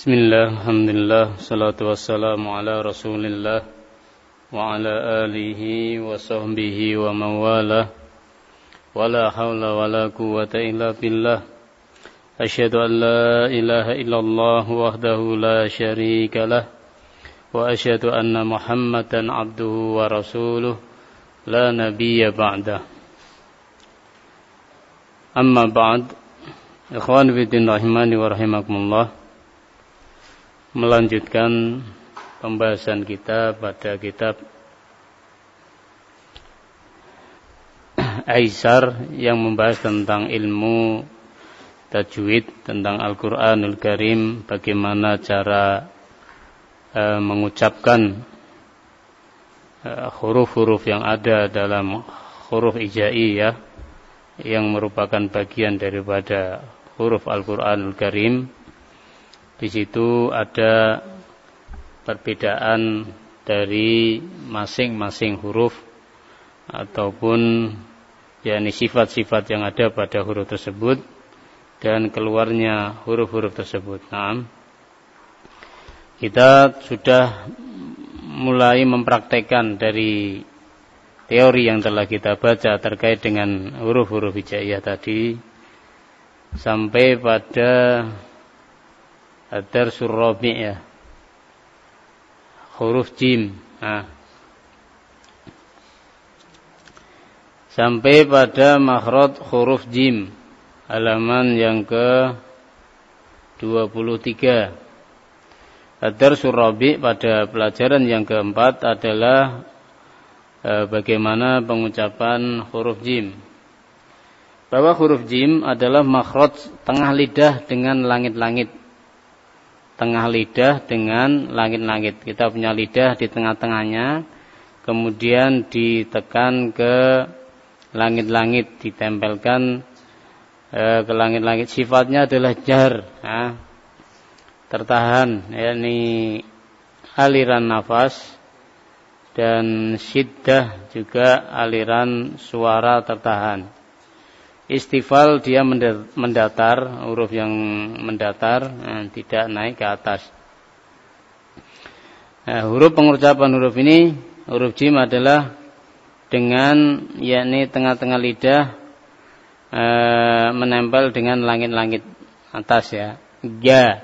Bismillah, alhamdulillah, salatu wassalamu ala rasulillah wa ala alihi wa sahbihi wa mawalah wa la hawla wa la quwwata illa billah. Asyhadu an la ilaha illallah wahdahu la syarika lah wa asyhadu anna Muhammadan abduhu wa rasuluh la nabiyya ba'dah. Amma ba'd, ikhwan fillah rahimani wa rahimakumullah. Melanjutkan pembahasan kita pada kitab Aisar yang membahas tentang ilmu tajwid, tentang Al-Quranul Karim, bagaimana cara mengucapkan huruf-huruf yang ada dalam huruf hijaiyah yang merupakan bagian daripada huruf Al-Quranul Karim. Di situ ada perbedaan dari masing-masing huruf ataupun yakni sifat-sifat yang ada pada huruf tersebut dan keluarnya huruf-huruf tersebut. Nah, kita sudah mulai mempraktekkan dari teori yang telah kita baca terkait dengan huruf-huruf hijaiyah tadi sampai pada ad-darsul rabi' ya, huruf jim. Nah, sampai pada makhraj huruf jim, halaman yang ke 23. Ad-darsul rabi' pada pelajaran yang keempat adalah bagaimana pengucapan huruf jim. Bahwa huruf jim adalah makhraj tengah lidah dengan langit-langit. Tengah lidah dengan langit-langit. Kita punya lidah di tengah-tengahnya, kemudian ditekan ke langit-langit, ditempelkan ke langit-langit. Sifatnya adalah jar, tertahan, yakni aliran nafas, dan syiddah juga aliran suara tertahan. Istifal dia mendatar, huruf yang mendatar, tidak naik ke atas. Huruf pengucapan huruf ini, huruf jim adalah dengan yakni tengah-tengah lidah menempel dengan langit-langit atas ya. Ja,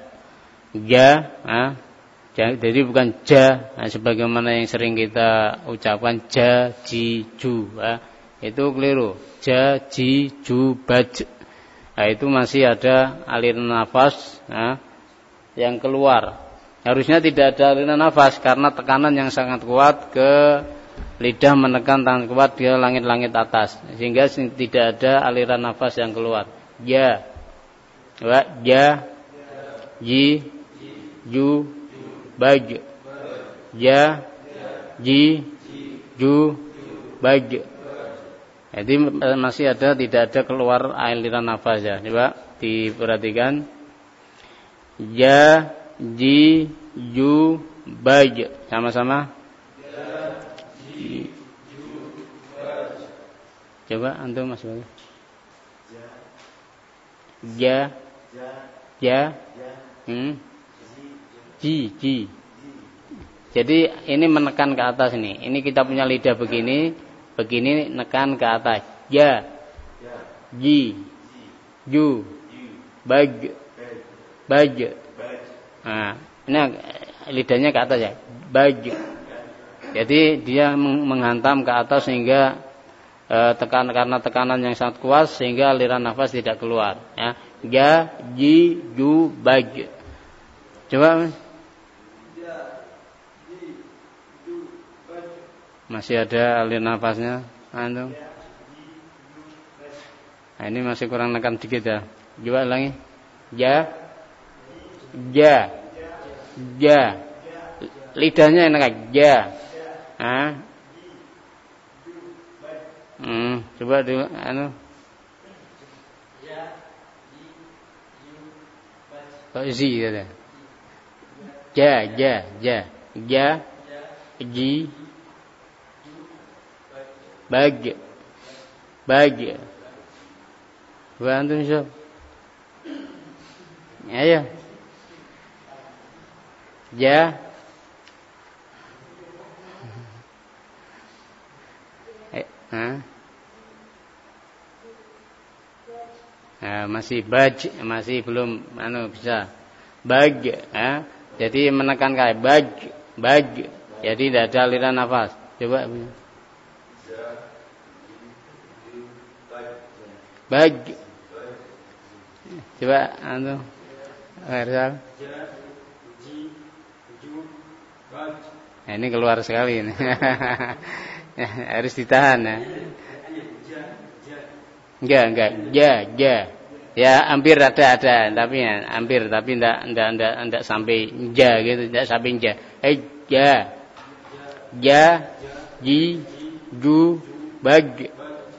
jadi bukan ja, sebagaimana yang sering kita ucapkan ja, ji, ju, itu keliru. Ja, ji, ju, baj. Nah, itu masih ada aliran nafas yang keluar. Harusnya tidak ada aliran nafas karena tekanan yang sangat kuat ke lidah menekan tangan kuat di langit-langit atas, sehingga tidak ada aliran nafas yang keluar. Ja, ja, ji, ju, baj. Ja, ji, ju, baj. Jadi masih ada, tidak ada keluar aliran nafas ya. Coba diperhatikan. Ja, ji, ju, baj. Sama-sama. Ja, ji, ju, baj. Coba antum Mas Bayu. Ja, ja, ji. Jadi ini menekan ke atas ini. Ini kita punya lidah begini nekan ke atas. Ja, ji, ju, baj. Nah, ini lidahnya ke atas ya. Baj. Jadi dia menghantam ke atas sehingga karena tekanan yang sangat kuat sehingga aliran nafas tidak keluar. Ya. Ja, ji, ju, baj. Coba. Masih ada aliran nafasnya, antum. Nah, ini masih kurang nekan dikit ya. Coba ulangi. Ja, lidahnya enak. Ja. Coba dulu, zi ya. Ja, ji, bag. Coba antum siap. Ayo. Ja. Masih baj, masih belum bisa. Baj, jadi menekan kaki. Baj. Jadi tidak ada aliran nafas. Coba. Baj. Coba Hersal. Ini keluar sekali ini. Harus ditahan ya. Enggak. Ja. Ya hampir ada, tapi ya, hampir tapi enggak sampai ja gitu, enggak sampai ja. Ja. Ji, ju, baj.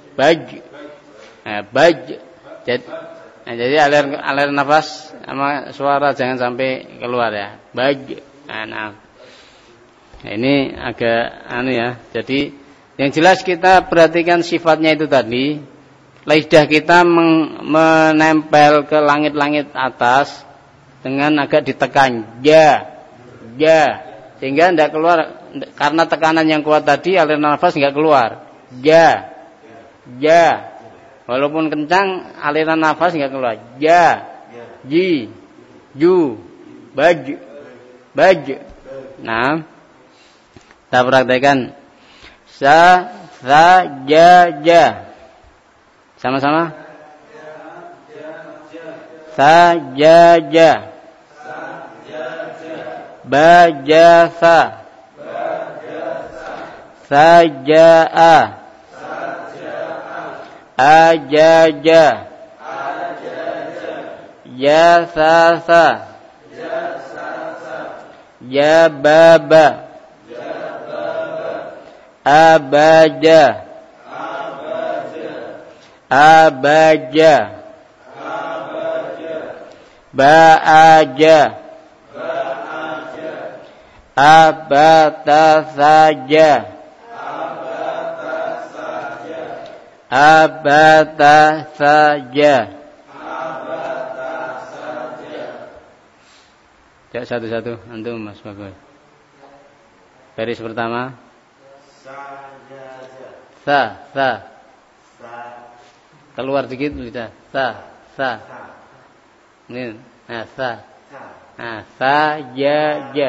Baj. Jadi alir nafas sama suara jangan sampai keluar ya. Baj. Nah. Ini agak ya. Jadi yang jelas kita perhatikan sifatnya itu tadi. Lidah kita menempel ke langit-langit atas dengan agak ditekan. Ja. Sehingga tidak keluar. Karena tekanan yang kuat tadi aliran nafas enggak keluar. Ja. Walaupun kencang aliran nafas enggak keluar. Ja. Ji. Ju. Baj. Nah, kita praktekkan. Sa, ja. Sama-sama. Sajaja. Bajasa. Saja'a. Ajaja. Jasasa. Jababa. Abaja. Ba'aja. Abata saja. Cek satu-satu antum Mas Bagus. Baris pertama. Sa. Keluar dikit lidah. Sa. Ini. Sa. Sajaja.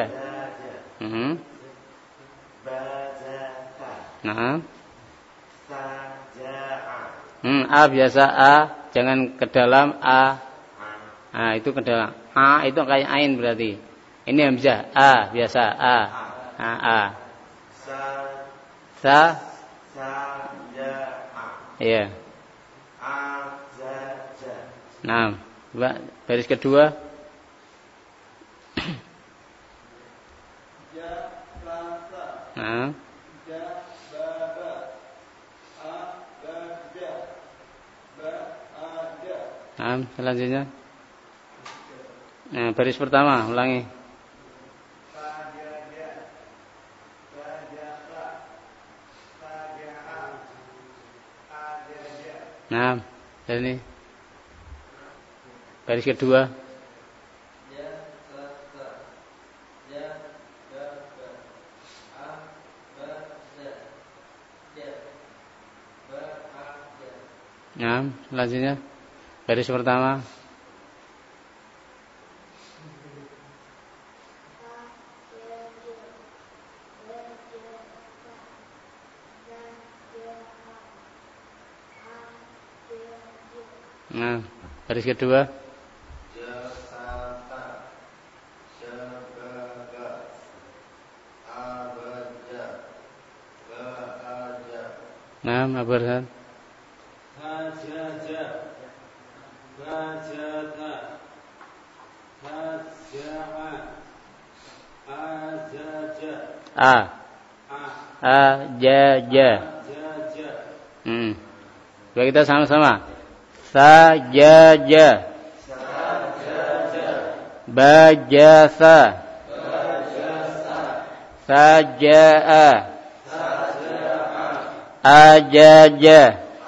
Nah. A biasa A, jangan ke dalam A. Itu ke dalam. A itu kayak ain berarti. Ini hamzah. A biasa A. A. Sa. Iya. Nah, baris kedua. Nah. Nah, selanjutnya. Nah, baris pertama, ulangi. Nah, dan ini baris kedua. Nah, selanjutnya baris pertama. Nah, baris kedua. Nah, apa Ajaja. Coba kita sama-sama. Sajaja. Bajasa. Saja'a. Ajaja.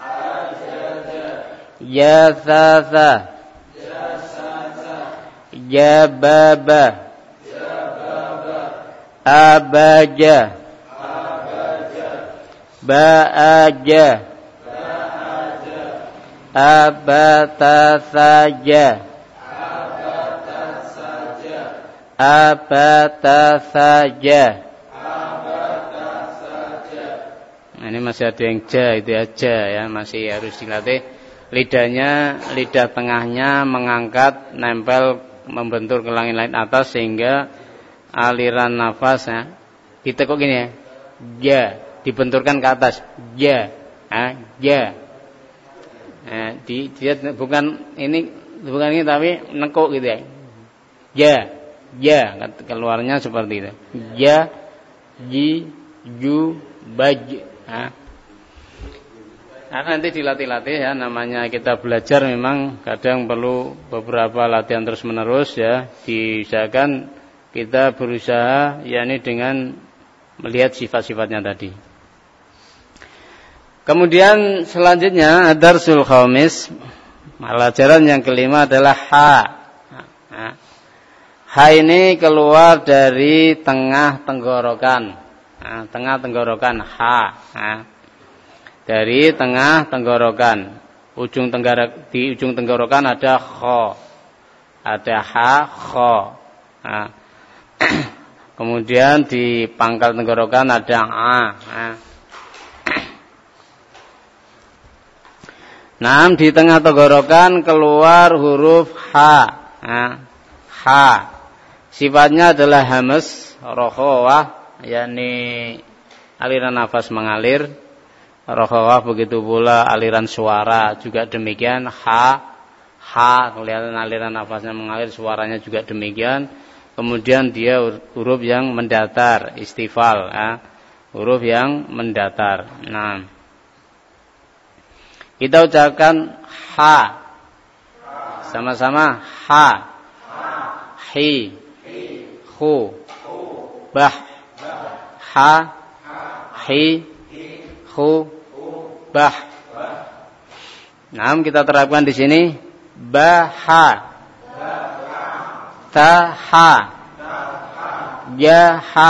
Jasasa. Jababa. abaja, ba'aja, abata saja, abata saja. Nah, ini masih ada yang ja, itu aja ya, masih harus dilatih. Lidahnya, lidah tengahnya mengangkat, nempel, membentur ke langit-langit atas sehingga aliran nafas ya, ditekuk gini ya, ja, dibenturkan ke atas, ja, ja. Nah, dia bukan ini tapi nekuk gitu ya, ja, ja, keluarnya seperti itu, ja, ji, ju, baj. Nah, nanti dilatih-latih ya, namanya kita belajar memang kadang perlu beberapa latihan terus menerus ya. Diusahakan kita berusaha yakni dengan melihat sifat-sifatnya tadi. Kemudian selanjutnya darsul khamis, pelajaran yang kelima adalah ha. Ha ini keluar dari tengah tenggorokan. Tengah tenggorokan ha. Dari tengah tenggorokan, di ujung tenggorokan ada kho, ada ha, kho. Kemudian di pangkal tenggorokan ada a. Nah, di tengah tenggorokan keluar huruf ha. Ha. Sifatnya adalah hamas, rokhawah, yakni aliran nafas mengalir. Rokhawah begitu pula aliran suara juga demikian. Ha, kelihatan aliran nafasnya mengalir, suaranya juga demikian. Kemudian dia huruf yang mendatar, istifal, huruf yang mendatar. Nah, kita ucapkan ha, sama-sama ha, hi, hu, bah, ha, hi, hu, bah. Nah, kita terapkan di sini baha, taha, jaha,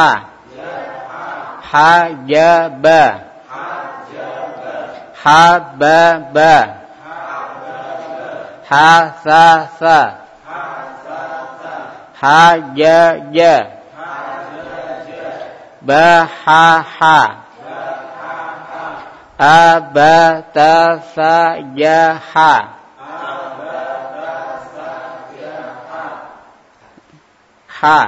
hajaba, hababa, hasasa, hajaja, bahaha, abata sajaha. Ha.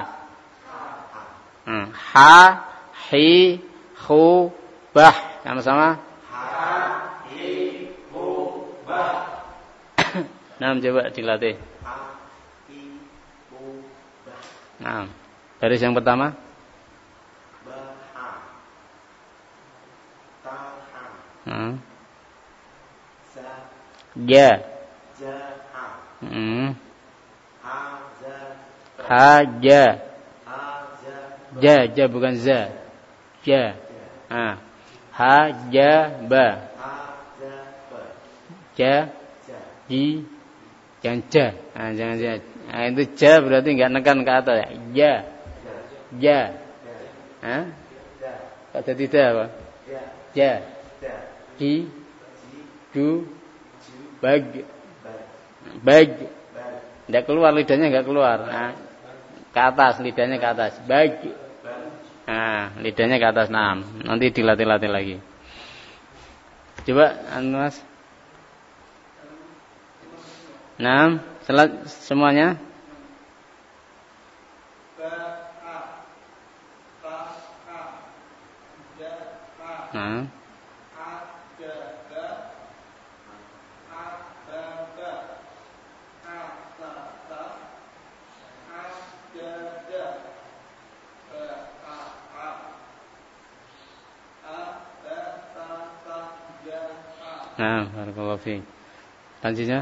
Ha, hi, hu, bah. Sama-sama. Ha, hi, hu, bah. Nah, coba dilatih. Ha, hi, hu, bah. Nah, baris yang pertama. Ja, haja, ja bukan za, ja, hajaba, ja, ji, yang ja, jangan ja, itu ja berarti nggak nekan ke atas ya, ja, kata tidak apa, ja, ji, ju, bag, tidak keluar lidahnya, nggak keluar, ke atas lidahnya ke atas, bag, lidahnya ke atas. Nah, nanti dilatih-latih lagi. Coba, Mas. Nah, semuanya. Nah. Nah, barakallahu fiik. Selanjutnya.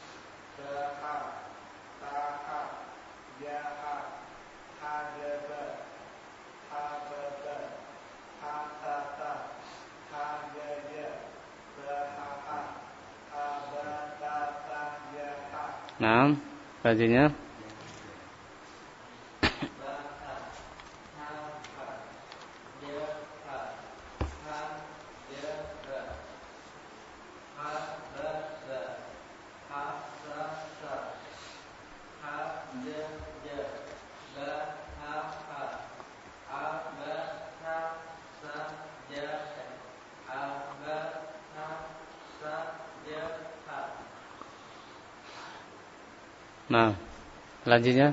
Nah, selanjutnya. Nah, selanjutnya.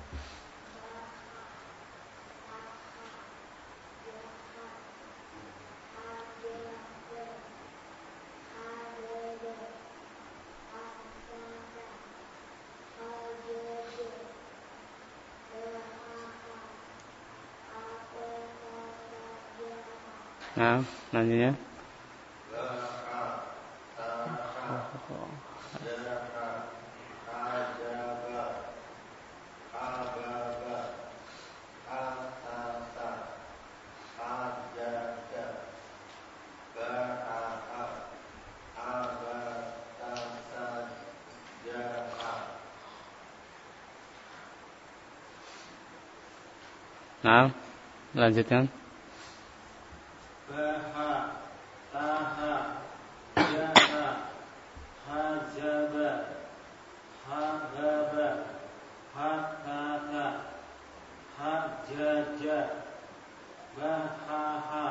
Nah, selanjutnya. Nah, lanjutkan. Baha, taha, jaha, hajaba, hagaba, hatata, hajaja, bahaha,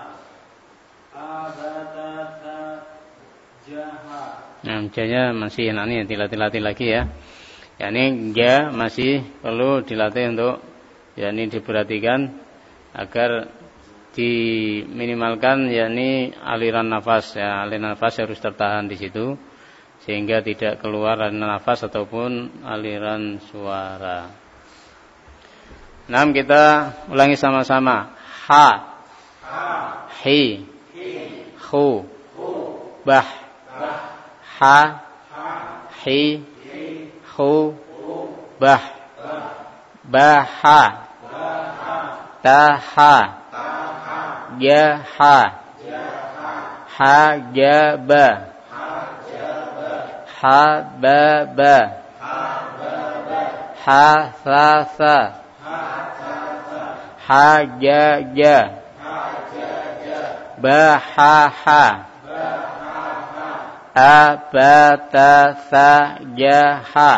abatata, jaha. Nah, janya masih ini dilatih lagi ya. Yani ja masih perlu dilatih untuk yakni diperhatikan agar diminimalkan yakni aliran nafas ya, aliran nafas harus tertahan di situ sehingga tidak keluar aliran nafas ataupun aliran suara. Nah, kita ulangi sama-sama. Ha, hi, hu, bah, ha, hi, hu, bah, baha, taha, jaha, hajaba, hababa, hasasa, hajaja, bahaha, abatasajaha.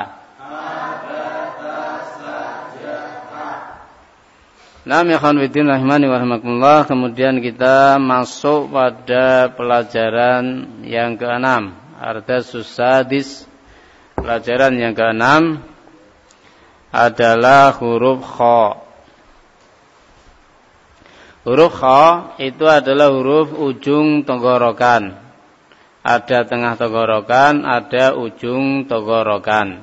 Naam ya ikhwan fillah rahimani wa rahimakumullah. Kemudian kita masuk pada pelajaran yang ke-6, Ardasus Sadis. Pelajaran yang ke-6 adalah huruf kha. Huruf kha itu adalah huruf ujung tenggorokan. Ada tengah tenggorokan, ada ujung tenggorokan.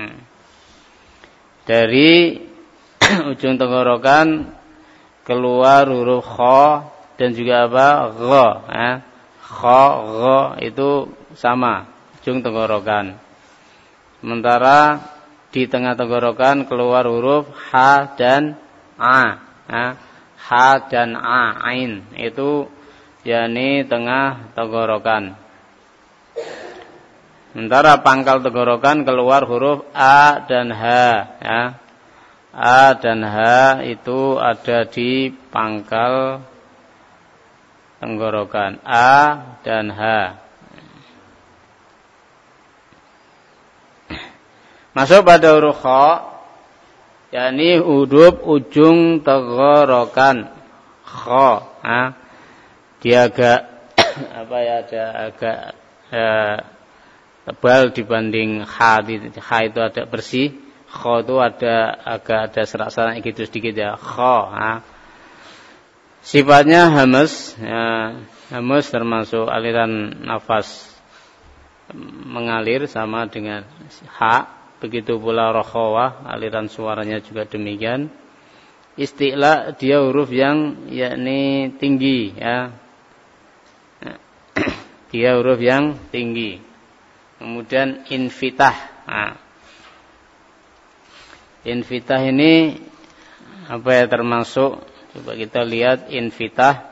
Dari ujung tenggorokan keluar huruf kha dan juga apa? Gha. Kha, gha itu sama, ujung tenggorokan. Sementara di tengah tenggorokan keluar huruf ha dan a. Ha dan a, ain itu yakni tengah tenggorokan. Sementara pangkal tenggorokan keluar huruf a dan ha ya. A dan H itu ada di pangkal tenggorokan. A dan H. Masuk pada huruf kha, yakni huruf ujung tenggorokan. Kha. Dia agak agak tebal dibanding H. H itu ada bersih. Kha itu agak ada serak-serak gitu sedikit ya. Kha. Sifatnya hamas ya. Hamas termasuk aliran nafas mengalir sama dengan ha. Begitu pula rokhawah, aliran suaranya juga demikian. Isti'la dia huruf yang yakni tinggi ya. Dia huruf yang tinggi. Kemudian infitah. Infitah ini apa ya termasuk? Coba kita lihat infitah.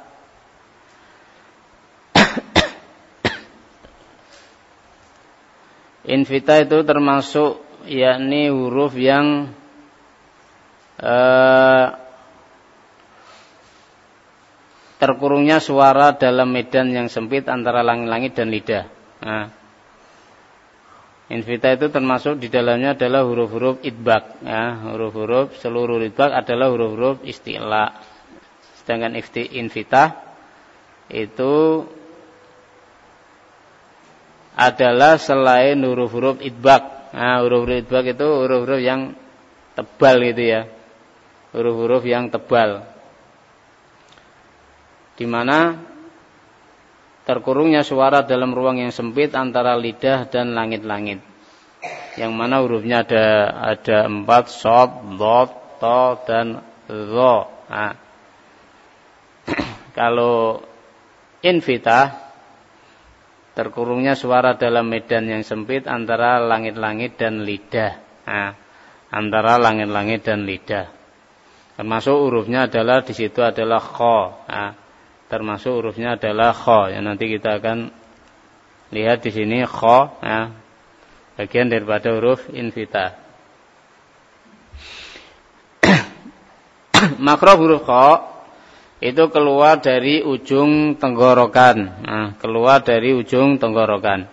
Infitah itu termasuk yakni huruf yang terkurungnya suara dalam medan yang sempit antara langit-langit dan lidah. Infitah itu termasuk di dalamnya adalah huruf-huruf idbaq ya, huruf-huruf seluruh idbaq adalah huruf-huruf isti'la. Sedangkan infitah itu adalah selain huruf-huruf idbaq Nah, huruf-huruf idbaq itu huruf-huruf yang tebal gitu ya. Huruf-huruf yang tebal. Di mana terkurungnya suara dalam ruang yang sempit antara lidah dan langit-langit. Yang mana hurufnya ada 4, shad, dhad, ta dan dha. Nah, kalau infitah, terkurungnya suara dalam medan yang sempit antara langit-langit dan lidah. Nah, antara langit-langit dan lidah. Termasuk hurufnya adalah di situ adalah kha. Nah, termasuk hurufnya adalah kha. Yang nanti kita akan lihat di sini kha. Nah, bagian daripada huruf infitah. Makhraj huruf kha itu keluar dari ujung tenggorokan. Nah, keluar dari ujung tenggorokan.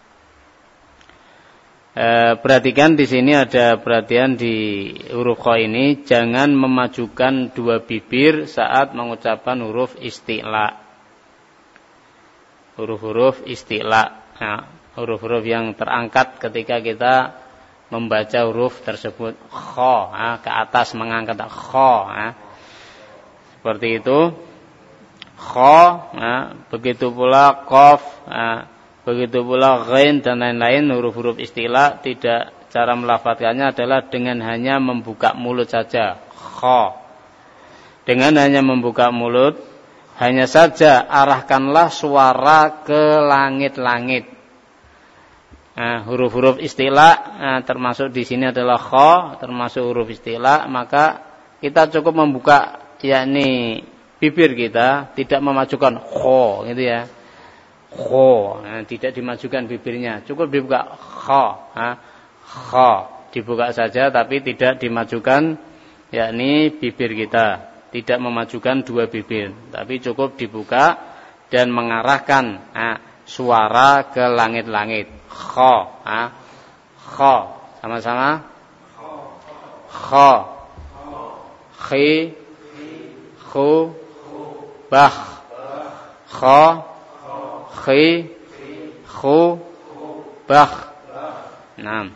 Perhatikan di sini ada perhatian di huruf kha ini, jangan memajukan dua bibir saat mengucapkan huruf isti'la. Huruf-huruf isti'la. Nah, huruf-huruf yang terangkat ketika kita membaca huruf tersebut. Kha, nah, ke atas mengangkat kha. Nah, seperti itu. Kha, nah, begitu pula qaf, nah, begitu pula ghain dan lain-lain huruf-huruf isti'la. Tidak, cara melafadzkannya adalah dengan hanya membuka mulut saja. Kha. Dengan hanya membuka mulut, hanya saja arahkanlah suara ke langit-langit. Nah, huruf-huruf isti'la, nah, termasuk di sini adalah kha, termasuk huruf isti'la, maka kita cukup membuka, yakni bibir kita, tidak memajukan kha, gitu ya. Kha, nah, tidak dimajukan bibirnya, cukup dibuka kha, nah, kha, dibuka saja, tapi tidak dimajukan, yakni bibir kita, tidak memajukan dua bibir, tapi cukup dibuka dan mengarahkan, nah, suara ke langit-langit. Kha, nah, kha, sama-sama. Kha, khi, khu, bah. Kha, khi, khu, bah. Nah,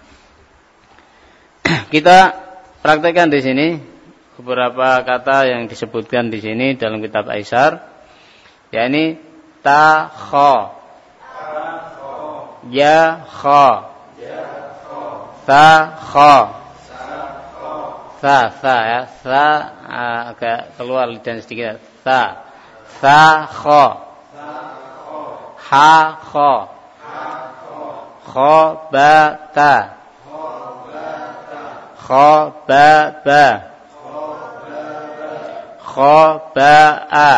kita praktekkan di sini beberapa kata yang disebutkan di sini dalam kitab Aisar, yakni ta kha, ya kha, ta kha, sa ya, sa agak keluar lidah sedikit, sa kha, ha kha, kha ba ta, kha ba ba, kha ba a,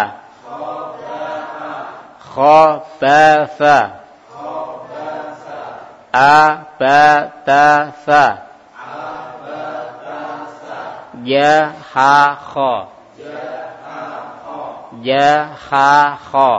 kha ba fa, a ba ta sa, ya ha kha, ya ha kha.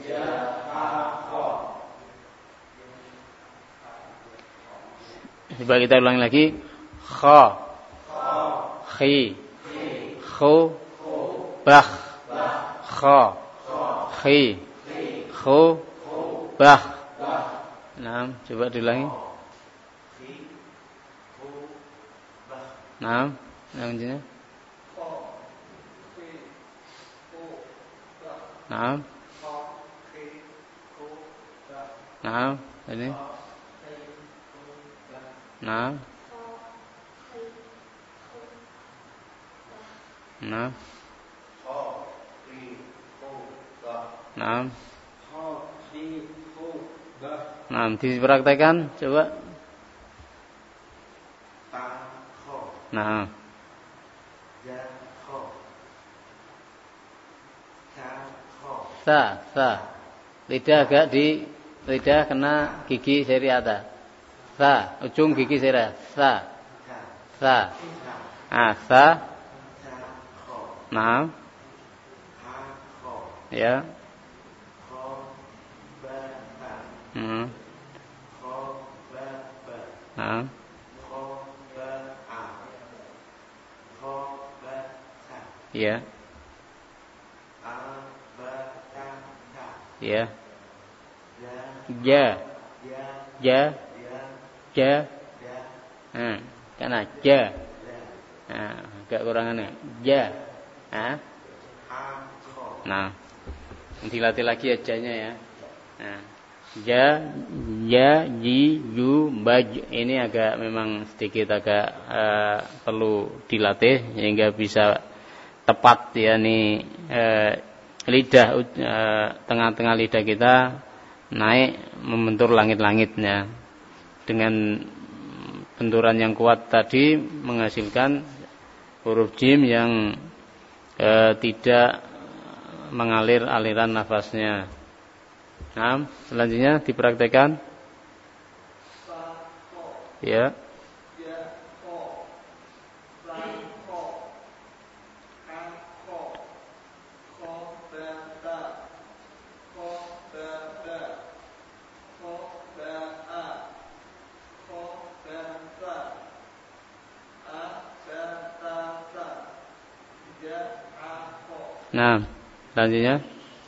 Coba kita ulangi lagi. Kha, khi, khu, bah. Kha, khi, khu, bah. Nah, coba diulangi. Nah, yang jenis. Nah, nah, ini. Nah, nah, nah, nah, dipraktekkan, coba. Nah, sa, lidah agak di lidah kena gigi seri atas. Sa, ujung gigi seri atas. Sa, sa, nah, ya, nah, ya, ya, ja, ja, ja, Karena ja. Agak kurangannya. Ja. Nah, dilatih lagi ajanya ya. Ja, ji, ju, baj. Ini agak memang sedikit agak perlu dilatih sehingga bisa tepat ya nih lidah tengah-tengah lidah kita naik membentur langit-langitnya. Dengan benturan yang kuat tadi menghasilkan huruf jim yang tidak mengalir aliran nafasnya. Nah, selanjutnya dipraktekkan. Ya. Nah, selanjutnya.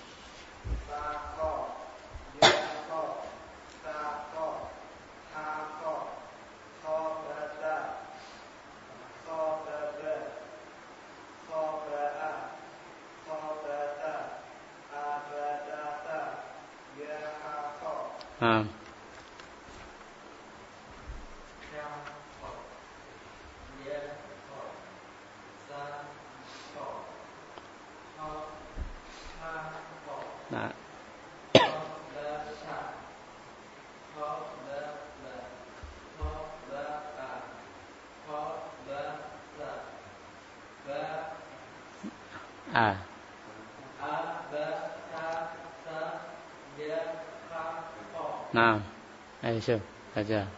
Nah. Nah. Nah, ayo baca.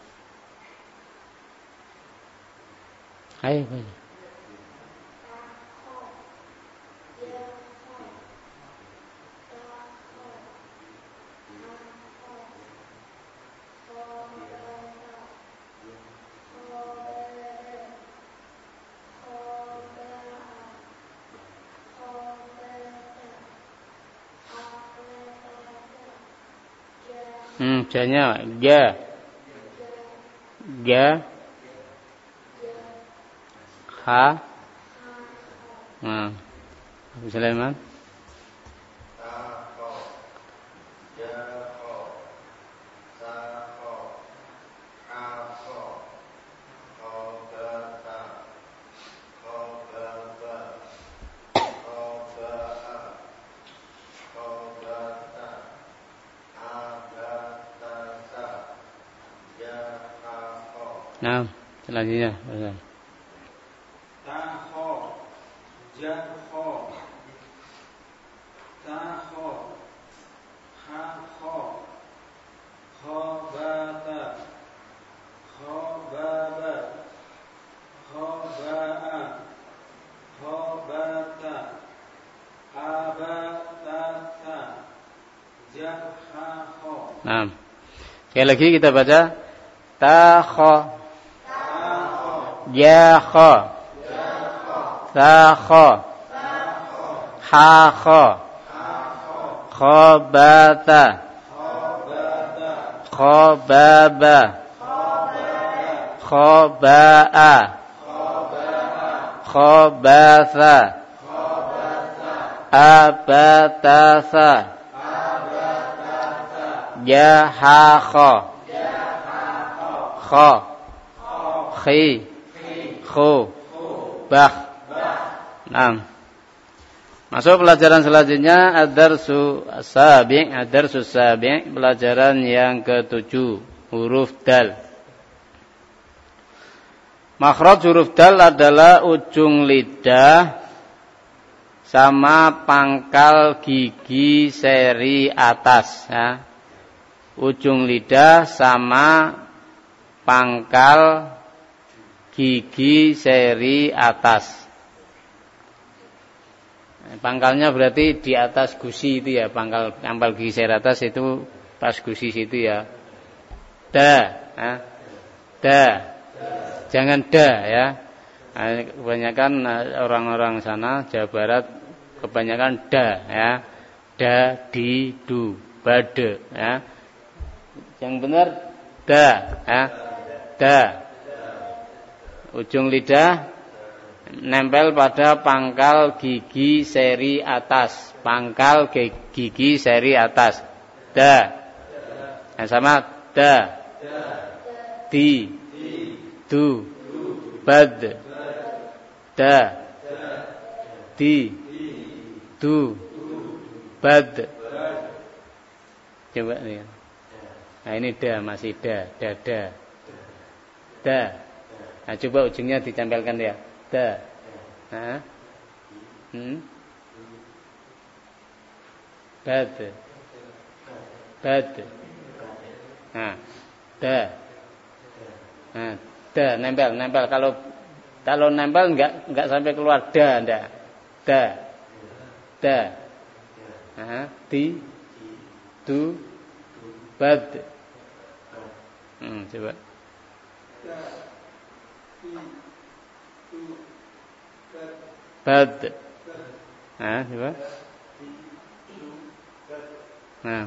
Ayo baca. Janya ja. Ja. Ha. Nah. Sulaiman. Nah, selanjutnya. Taho, jaho, taho, haho, khobata, khobaba, khoba'a, khobata, abatata, jahaho. Nah, sekali lagi kita baca taho, jaho, taho, haho, khobata, khobaba, khoba'a, khobasa, abatasa, jahakho, kho, khi, khu, bah. Nah, masuk pelajaran selanjutnya ad-darsu sabi', pelajaran yang ke-7, huruf dal. Makhraj huruf dal adalah ujung lidah sama pangkal gigi seri atas ya. Ujung lidah sama pangkal gigi seri atas. Pangkalnya berarti di atas gusi itu ya, pangkal gigi seri atas itu pas gusi situ ya. Da, da. Jangan da ya. Kebanyakan orang-orang sana Jawa Barat kebanyakan da ya. Da, di, du, bade ya. Yang benar da ya. Da. ujung lidah nempel pada pangkal gigi seri atas. Pangkal gigi seri atas. Da. Yang sama da. Di. Du. Bad. Da. Di. Du. Bad. Coba nih. Nah ini da, masih da. Da. Nah coba ujungnya ditempelkan ya. Da. Nah. Bad. Nah, da. Nah, da nempel. Kalau nempel enggak sampai keluar da, enggak. Da. Nah, di. Du. Bad. Coba. Bad. Nah, coba. Nah.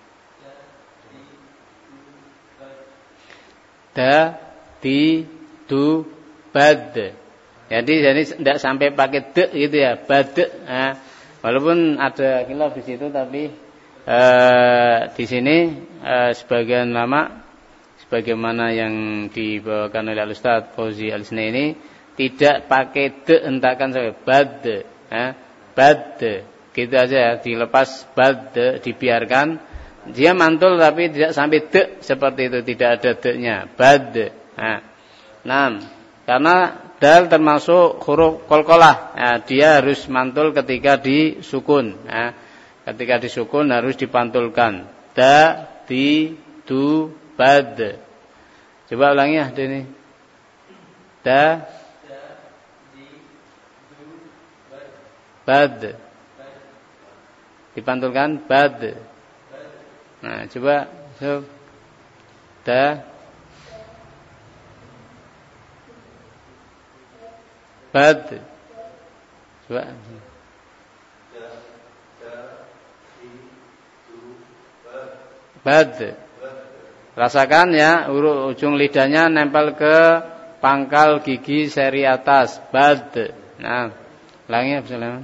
Da, di, du, bad. Jadi tidak sampai pakai de gitu ya, bad. Nah, walaupun ada khilaf di situ, tapi di sini sebagian lama, sebagaimana yang dibawakan oleh Al-Ustaz Fauzi Al-Isnaini, tidak pakai de hentakan sampai bad. Bad. Gitu aja ya, dilepas bad, dibiarkan dia mantul tapi tidak sampai de seperti itu, tidak ada de-nya, bad. Nah, karena dal termasuk huruf qalqalah, dia harus mantul ketika disukun. Ketika disukun harus dipantulkan. Da, di, du, bad. Coba ulangi ya ini. Da, bad. Dipantulkan bad. Nah, coba da, bad. Coba. Bad. Rasakan ya, ujung lidahnya nempel ke pangkal gigi seri atas. Bad. Nah, ulangi ya, bismillah.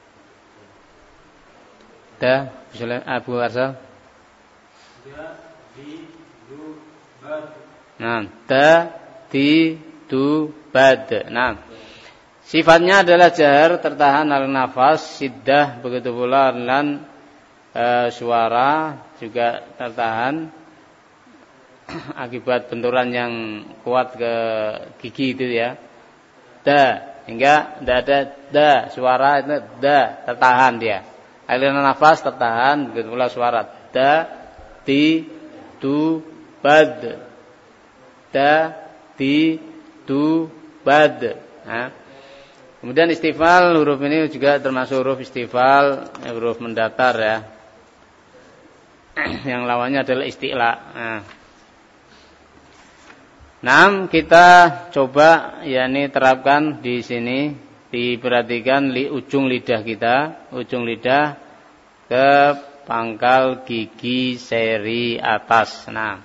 Da, bismillah, Abu Arsal. Da, di, du, bad. Nah, da, di, du, bad. Nah, sifatnya adalah jahar, tertahan al nafas, siddah, begitu pula dan suara juga tertahan akibat benturan yang kuat ke gigi itu ya. Da, hingga tidak ada da, suara itu da, tertahan dia. Aliran nafas tertahan, begitu pula suara. Da, di, du, bad. Da, di, du, bad. Nah, kemudian istifal, huruf ini juga termasuk huruf istifal, huruf mendatar ya. Yang lawannya adalah isti'la. Nah, kita coba yakni terapkan di sini. Diperhatikan ujung lidah kita, ujung lidah ke pangkal gigi seri atas. Nah,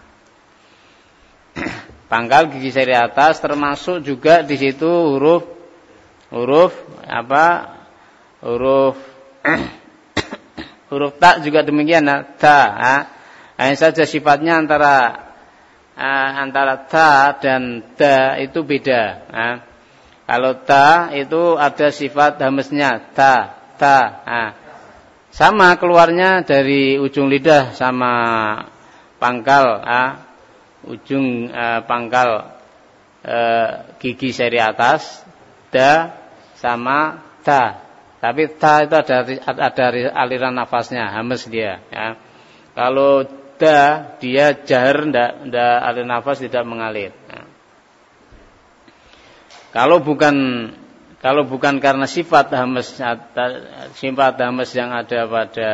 pangkal gigi seri atas termasuk juga di situ huruf apa? Huruf ta juga demikian, ta. Hanya saja sifatnya antara ta dan da itu beda. Kalau ta itu ada sifat hamesnya, ta. Sama keluarnya dari ujung lidah sama pangkal, ujung pangkal gigi seri atas, da sama ta. Tapi ta itu ada aliran nafasnya, hames dia. Ya. Kalau da dia jahar, ndak aliran nafas tidak mengalir. Ya. Kalau bukan karena sifat hames yang ada pada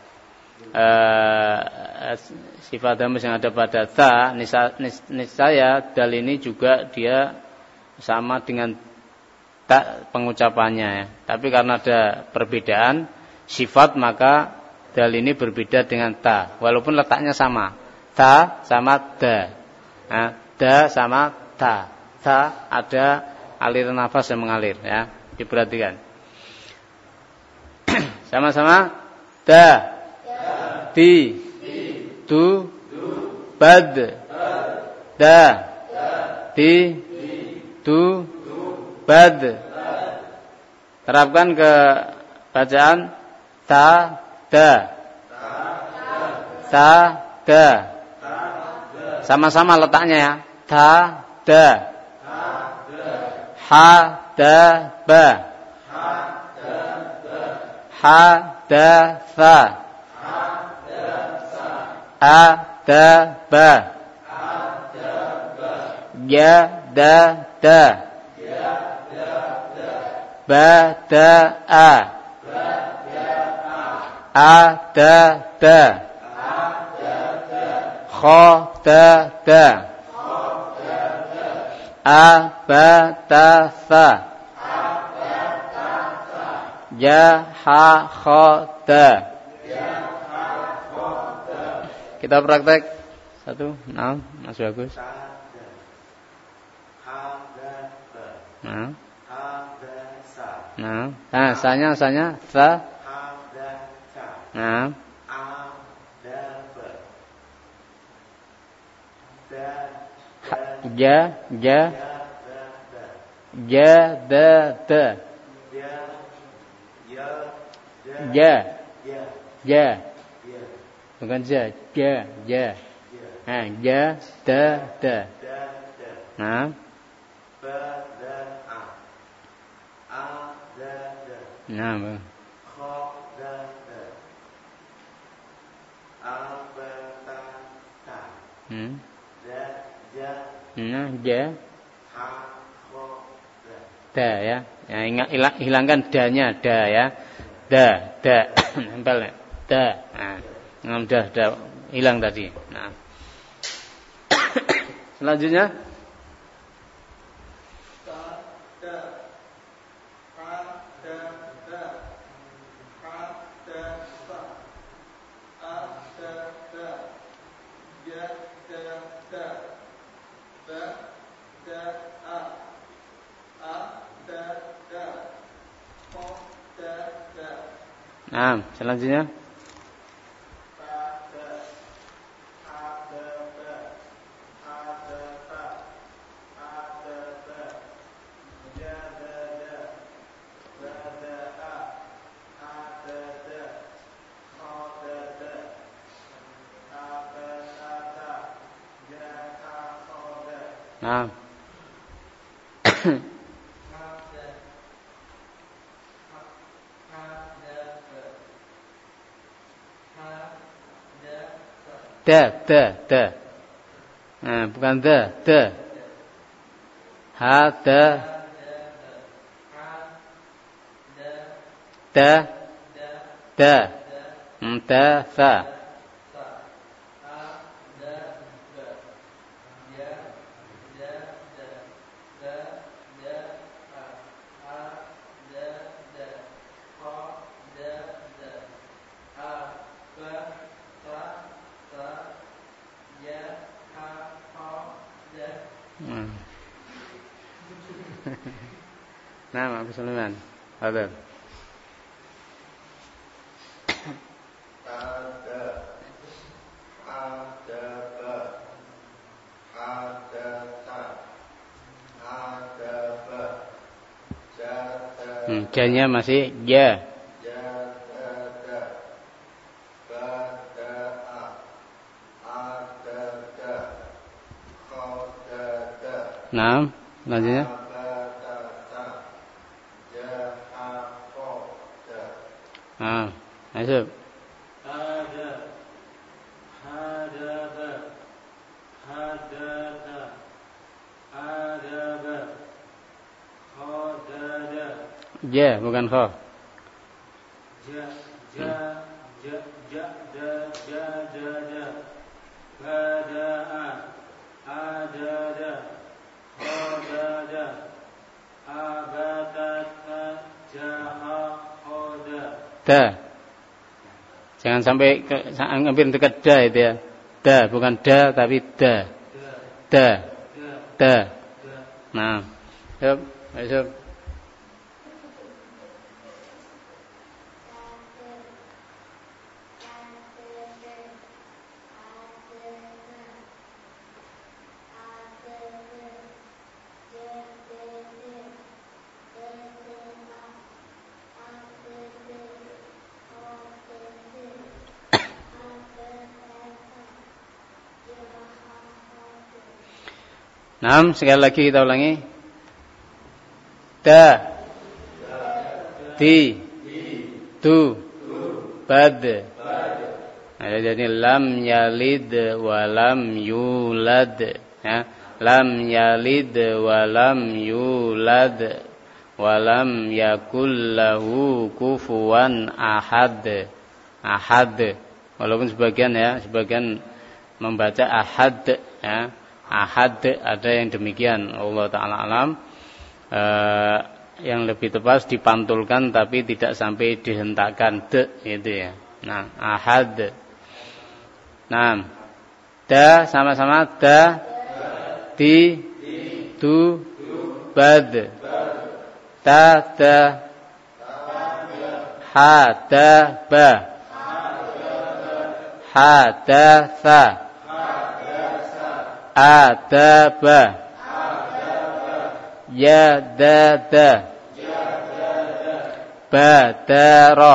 sifat hames yang ada pada ta, niscaya dal ini juga dia sama dengan ta pengucapannya ya. Tapi karena ada perbedaan sifat maka dal ini berbeda dengan ta, walaupun letaknya sama. Ta sama da. Nah, da sama ta. Ta ada aliran nafas yang mengalir ya. Diperhatikan. Sama-sama. Da. Ti. Tu. Bad. Da. Ti. Tu. Bad. Terapkan ke bacaan ta. Da. Ta. Da. Sama-sama letaknya ya. Ta. Da. Ha. Da. Ba. Ha. Da. Fa. A. Da. Ba. Ya. Da. Da. Ba. Da. A. A. Da. Da. Kha. Da. Da. A. Ba. Ta. Fa. Ya. Ha. Kha. Da. Kita praktek. Satu. Nah, Mas Bagus. Nah. Nah, sanya. Sa. Nah. Ja. Da. Ja. Bukan ja. Nah, ja, da. Nah. Nah, bang. Nah, ja. Da ya. Ya, hilangkan da-nya, da ya. Da. Nempel ya. Da. Nah, udah hilang tadi. Nah. Selanjutnya nah, selanjutnya nah. Da. Nah, bukan da. Ha, da. Da. Da, fa. Nah, Abu Sulaiman. Hadar. Janya masih ja. Nah, selanjutnya. Nah, masuk. Ja, bukan kha. Da. Jangan sampai hampir dekat da itu ya. Da, bukan da tapi da. Da. Nah, yuk. Masuk. Nah, sekali lagi kita ulangi. Ta, ti, tu, bad. Nah, jadi lam yalid wa lam yulad. Ya. Lam yalid wa lam yulad wa lam yakul lahu kufuwan ahad. Ahad. Walaupun sebagian membaca ahad, ya. Ahad, ada yang demikian, Allah Ta'ala alam. Yang lebih tepat dipantulkan tapi tidak sampai dihentakkan gitu ya. Nah, ahad. Nah, da sama-sama da, ti, tu, bad. Ta, da, ha, da, ba. Ha, da, sa. Adaba, yadada, badaro.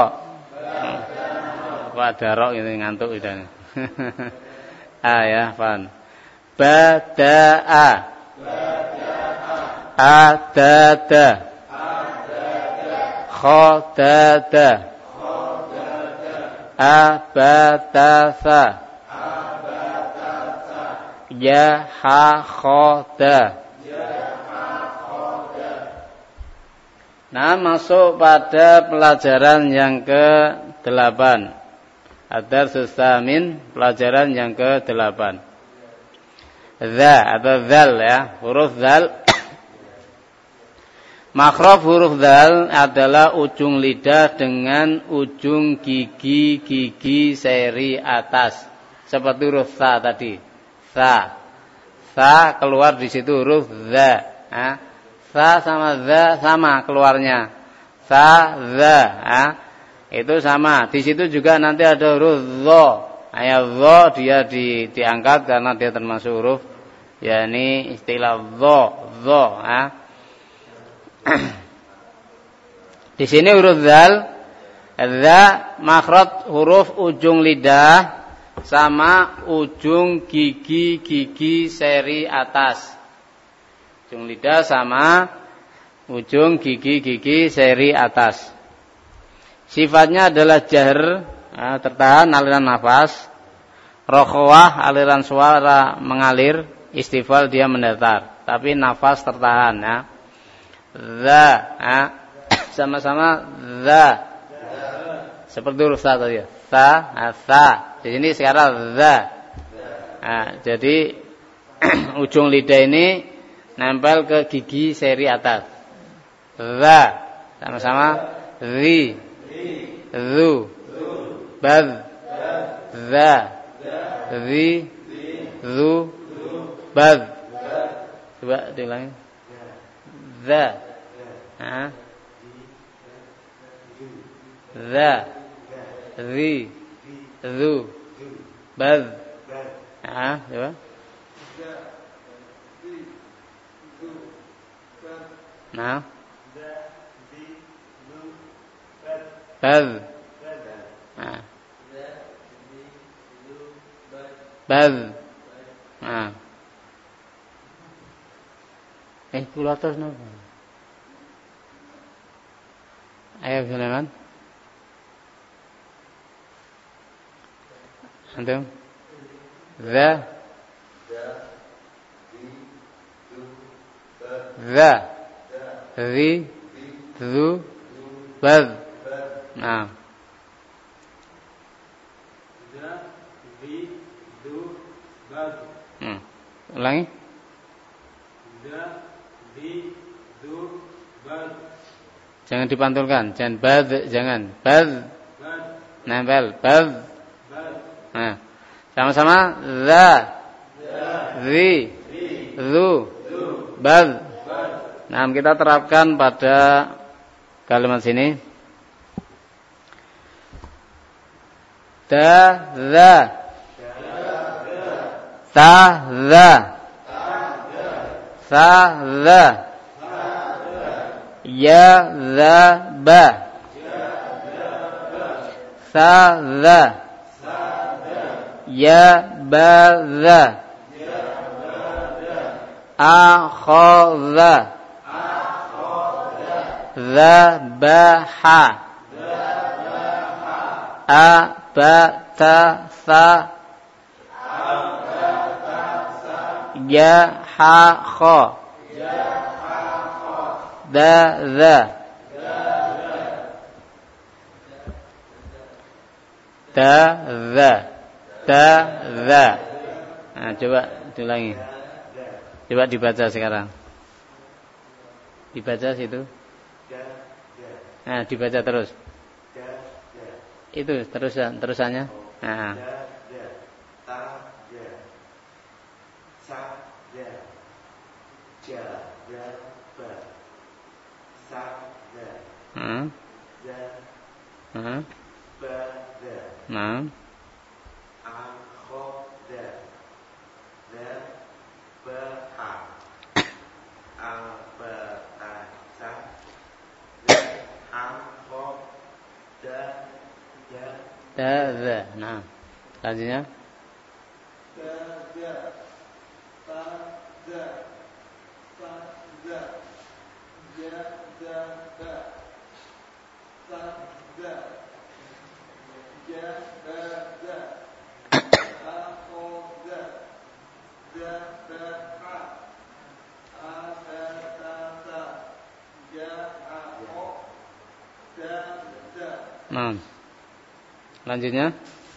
Badaro ini ngantuk udah. Ya, fan. Bada'a, adada, khodada, abatasa, ya ha khoda. Nah, masuk pada pelajaran yang ke-8. Ad-Darsus Tsamin, pelajaran yang ke-8. Dza atau dzal ya, huruf dzal. Makhraj huruf dzal adalah ujung lidah dengan ujung gigi seri atas. Seperti huruf tsa tadi. Sa keluar di situ huruf za. Sa sama za sama keluarnya. Sa za. Itu sama. Di situ juga nanti ada huruf zo. Zo dia diangkat karena dia termasuk huruf. yakni istilah zo. Di sini huruf zal. Za makhraj huruf ujung lidah sama ujung gigi seri atas. Ujung lidah sama ujung gigi seri atas. Sifatnya adalah jahr, tertahan aliran nafas. Rokhwah aliran suara mengalir. Istifal dia mendatar, tapi nafas tertahan ya. Za, sama-sama za. Seperti huruf sa tadi ya. Sa. Di sini sekarang za. Jadi ujung lidah ini nempel ke gigi seri atas. Za. Sama-sama zi. Zu. Bad. Za. Zi. Zu. Bad. Coba diulangi. Za. Za. Zi. Zu. Bad. Coba. Nah. Bad. Bad. Keluar terus no. Ayo silakan. Antum. Za. Za. Zi. Zu. Bad. Nah. Za. Zi. Zu. Bad. Ulangi. Za. Zi. Zu. Bad. Jangan dipantulkan, jangan bad, jangan bad. Nempel bad. Nah, sama-sama za, zi, zu, bad. Nah, kita terapkan pada kalimat sini. Ta-za. Ta-za. Sa-za. Ya-za-ba. Sa-za. Ya-ba-za. Akhadha. Zabaha. Abatasa. Yahakha. Daza. Daza. Daza. Nah, coba diulangi. Coba dibaca sekarang. Dibaca situ. Nah, dibaca terus. Itu terusannya. Nah. Nah. Daza. Nah, selanjutnya. Nah, selanjutnya.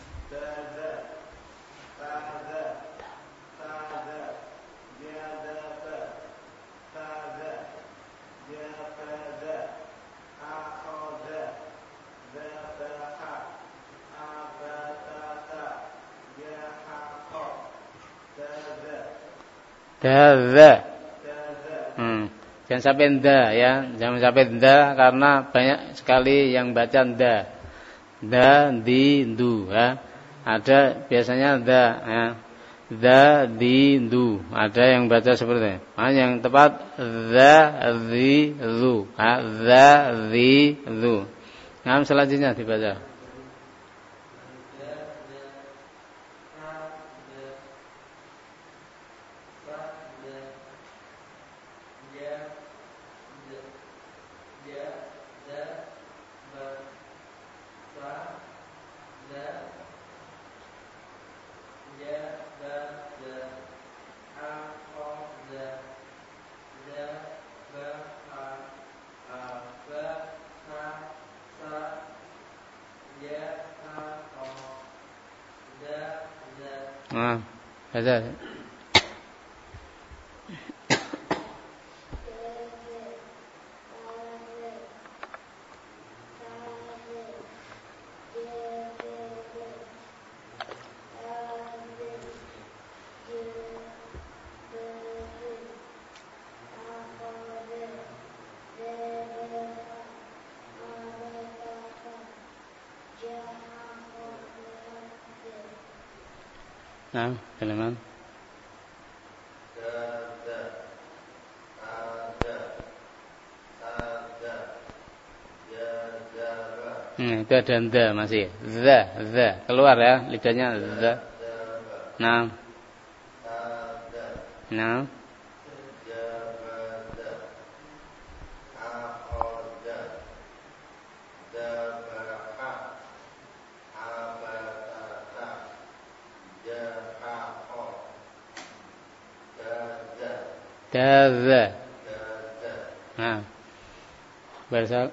Daza. Jangan sampai nda ya, jangan sampai nda karena banyak sekali yang baca nda. Da, di, du ya. Ada biasanya da ya. Da, di, du. Ada yang baca seperti ini. Nah, yang tepat za, zi, zu. Za, zi, zu. Nah, selanjutnya dibaca. Nah, ada. Nah, kalimat. Itu ada nda masih. Za. Keluar ya lidahnya za. Nah. Nah. Daza. Nah. Bahasa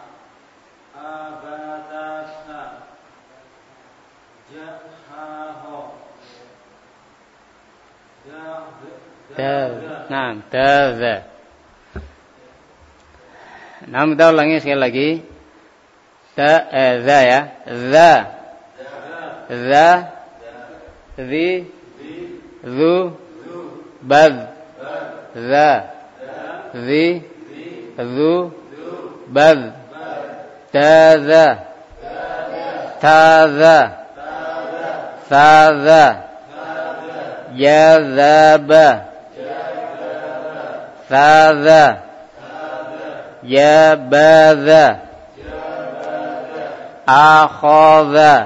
Jahaho Nah, daza. Nah, kita ulangi sekali lagi. Za ya. Za. Za. Zi. Zu. Bad. Za. Zi. Zu. Bad. Daza. Taza. Saza. Yazaba. Saza. Yabaza. Akhadha.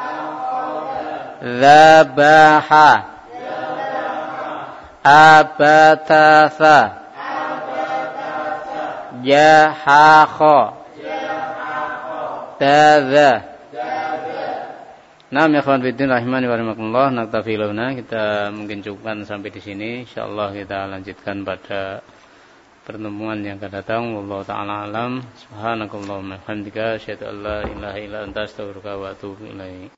Zabaha. Abatasa. Jahakha. Taza. Nah, ya kawan fiddin rahimani wa rahimakumullah, naktafi launa, kita mungkin cukupkan sampai di sini. Insyaallah kita lanjutkan pada pertemuan yang akan datang. Wallahu taala alam. Subhanakallahumma wa bihamdika asyhadu an la ilaha illa anta astaghfiruka wa atubu ilaik.